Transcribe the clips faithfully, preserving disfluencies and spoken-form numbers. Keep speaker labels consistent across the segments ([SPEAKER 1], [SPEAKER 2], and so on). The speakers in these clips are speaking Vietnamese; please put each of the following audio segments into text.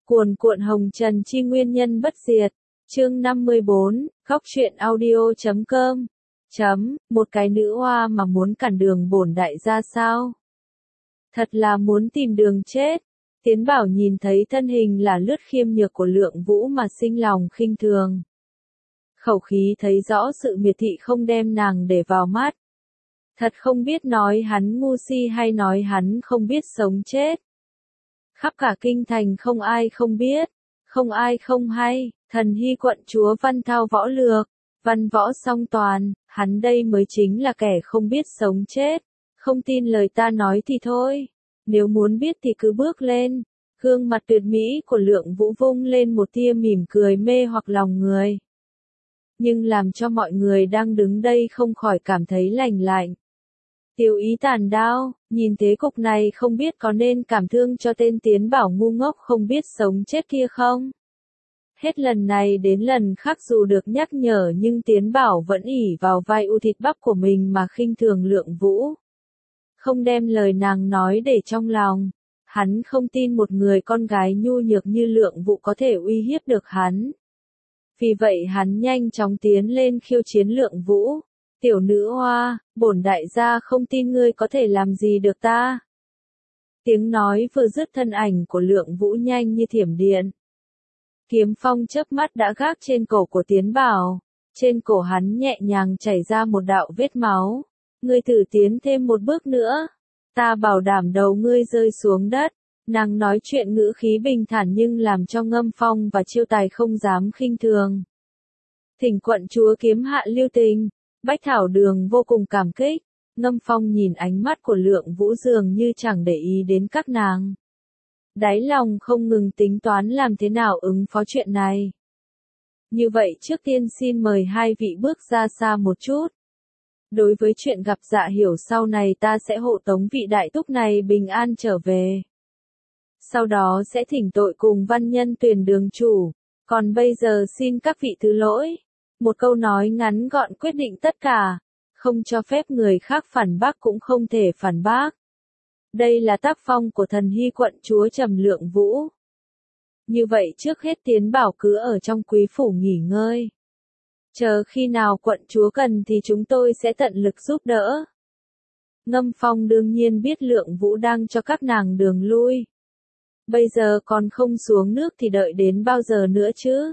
[SPEAKER 1] Cuồn cuộn hồng trần chi nguyên nhân bất diệt. Chương năm mươi bốn, khóc truyện audio chấm com. Chấm, một cái nữ hoa mà muốn cản đường bổn đại gia sao? Thật là muốn tìm đường chết. Tiến Bảo nhìn thấy thân hình là lướt khiêm nhược của Lượng Vũ mà sinh lòng khinh thường. Khẩu khí thấy rõ sự miệt thị không đem nàng để vào mắt. Thật không biết nói hắn ngu si hay nói hắn không biết sống chết. Khắp cả kinh thành không ai không biết, không ai không hay, thần hy quận chúa văn thao võ lược, văn võ song toàn, hắn đây mới chính là kẻ không biết sống chết. Không tin lời ta nói thì thôi, nếu muốn biết thì cứ bước lên. Gương mặt tuyệt mỹ của Lượng Vũ vung lên một tia mỉm cười mê hoặc lòng người. Nhưng làm cho mọi người đang đứng đây không khỏi cảm thấy lành lạnh. Tiểu ý tàn đao, nhìn thế cục này không biết có nên cảm thương cho tên Tiến Bảo ngu ngốc không biết sống chết kia không? Hết lần này đến lần khác dù được nhắc nhở nhưng Tiến Bảo vẫn ỷ vào vai u thịt bắp của mình mà khinh thường Lượng Vũ. Không đem lời nàng nói để trong lòng. Hắn không tin một người con gái nhu nhược như Lượng Vũ có thể uy hiếp được hắn. Vì vậy hắn nhanh chóng tiến lên khiêu chiến Lượng Vũ. Tiểu nữ hoa, bổn đại gia không tin ngươi có thể làm gì được ta. Tiếng nói vừa dứt thân ảnh của Lượng Vũ nhanh như thiểm điện. Kiếm phong chớp mắt đã gác trên cổ của Tiến Bảo. Trên cổ hắn nhẹ nhàng chảy ra một đạo vết máu. Ngươi thử tiến thêm một bước nữa. Ta bảo đảm đầu ngươi rơi xuống đất. Nàng nói chuyện ngữ khí bình thản nhưng làm cho Ngâm Phong và Chiêu Tài không dám khinh thường. Thỉnh quận chúa kiếm hạ lưu tình. Bách Thảo Đường vô cùng cảm kích. Ngâm Phong nhìn ánh mắt của Lượng Vũ dường như chẳng để ý đến các nàng. Đáy lòng không ngừng tính toán làm thế nào ứng phó chuyện này. Như vậy trước tiên xin mời hai vị bước ra xa một chút. Đối với chuyện gặp Dạ Hiểu sau này ta sẽ hộ tống vị đại túc này bình an trở về. Sau đó sẽ thỉnh tội cùng văn nhân tuyển đường chủ. Còn bây giờ xin các vị thứ lỗi. Một câu nói ngắn gọn quyết định tất cả. Không cho phép người khác phản bác cũng không thể phản bác. Đây là tác phong của thần hy quận chúa Trầm Lượng Vũ. Như vậy trước hết Tiến Bảo cứ ở trong quý phủ nghỉ ngơi. Chờ khi nào quận chúa cần thì chúng tôi sẽ tận lực giúp đỡ. Ngâm Phong đương nhiên biết Lượng Vũ đang cho các nàng đường lui. Bây giờ còn không xuống nước thì đợi đến bao giờ nữa chứ?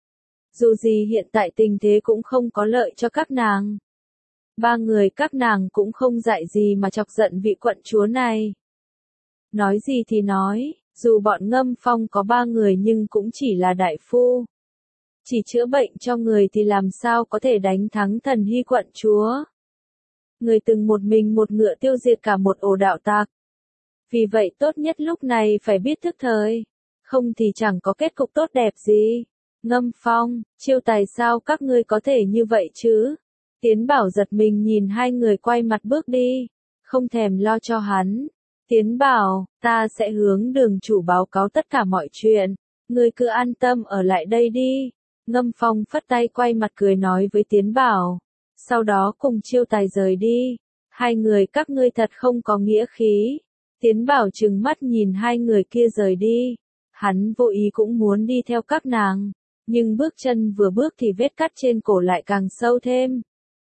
[SPEAKER 1] Dù gì hiện tại tình thế cũng không có lợi cho các nàng. Ba người các nàng cũng không dạy gì mà chọc giận vị quận chúa này. Nói gì thì nói, dù bọn Ngâm Phong có ba người nhưng cũng chỉ là đại phu. Chỉ chữa bệnh cho người thì làm sao có thể đánh thắng thần hy quận chúa. Người từng một mình một ngựa tiêu diệt cả một ổ đạo tặc. Vì vậy tốt nhất lúc này phải biết thức thời. Không thì chẳng có kết cục tốt đẹp gì. Ngâm Phong, Chiêu Tài sao các ngươi có thể như vậy chứ? Tiến Bảo giật mình nhìn hai người quay mặt bước đi. Không thèm lo cho hắn. Tiến Bảo, ta sẽ hướng đường chủ báo cáo tất cả mọi chuyện. Ngươi cứ an tâm ở lại đây đi. Ngâm Phong phất tay quay mặt cười nói với Tiến Bảo. Sau đó cùng Chiêu Tài rời đi. Hai người các ngươi thật không có nghĩa khí. Tiến Bảo trừng mắt nhìn hai người kia rời đi. Hắn vô ý cũng muốn đi theo các nàng. Nhưng bước chân vừa bước thì vết cắt trên cổ lại càng sâu thêm.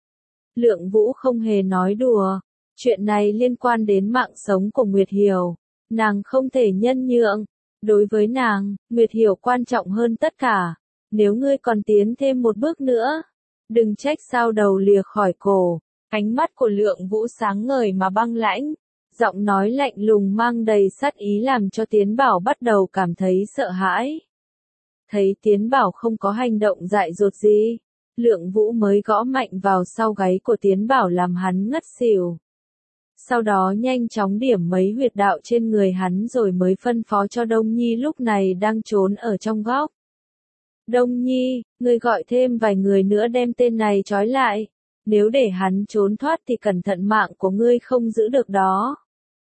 [SPEAKER 1] Lượng Vũ không hề nói đùa. Chuyện này liên quan đến mạng sống của Nguyệt Hiểu. Nàng không thể nhân nhượng. Đối với nàng, Nguyệt Hiểu quan trọng hơn tất cả. Nếu ngươi còn tiến thêm một bước nữa, đừng trách sao đầu lìa khỏi cổ. Ánh mắt của Lượng Vũ sáng ngời mà băng lãnh. Giọng nói lạnh lùng mang đầy sát ý làm cho Tiến Bảo bắt đầu cảm thấy sợ hãi. Thấy Tiến Bảo không có hành động dại dột gì, Lượng Vũ mới gõ mạnh vào sau gáy của Tiến Bảo làm hắn ngất xỉu. Sau đó nhanh chóng điểm mấy huyệt đạo trên người hắn rồi mới phân phó cho Đông Nhi lúc này đang trốn ở trong góc. Đông Nhi, ngươi gọi thêm vài người nữa đem tên này trói lại. Nếu để hắn trốn thoát thì cẩn thận mạng của ngươi không giữ được đó.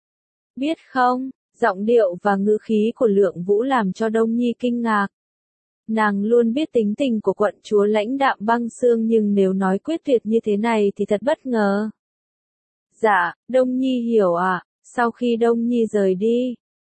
[SPEAKER 1] Biết không, giọng điệu và ngữ khí của Lượng Vũ làm cho Đông Nhi kinh ngạc. Nàng luôn biết tính tình của quận chúa lãnh đạm băng xương nhưng nếu nói quyết tuyệt như thế này thì thật bất ngờ. Dạ, Đông Nhi hiểu ạ. Sau khi Đông Nhi rời đi,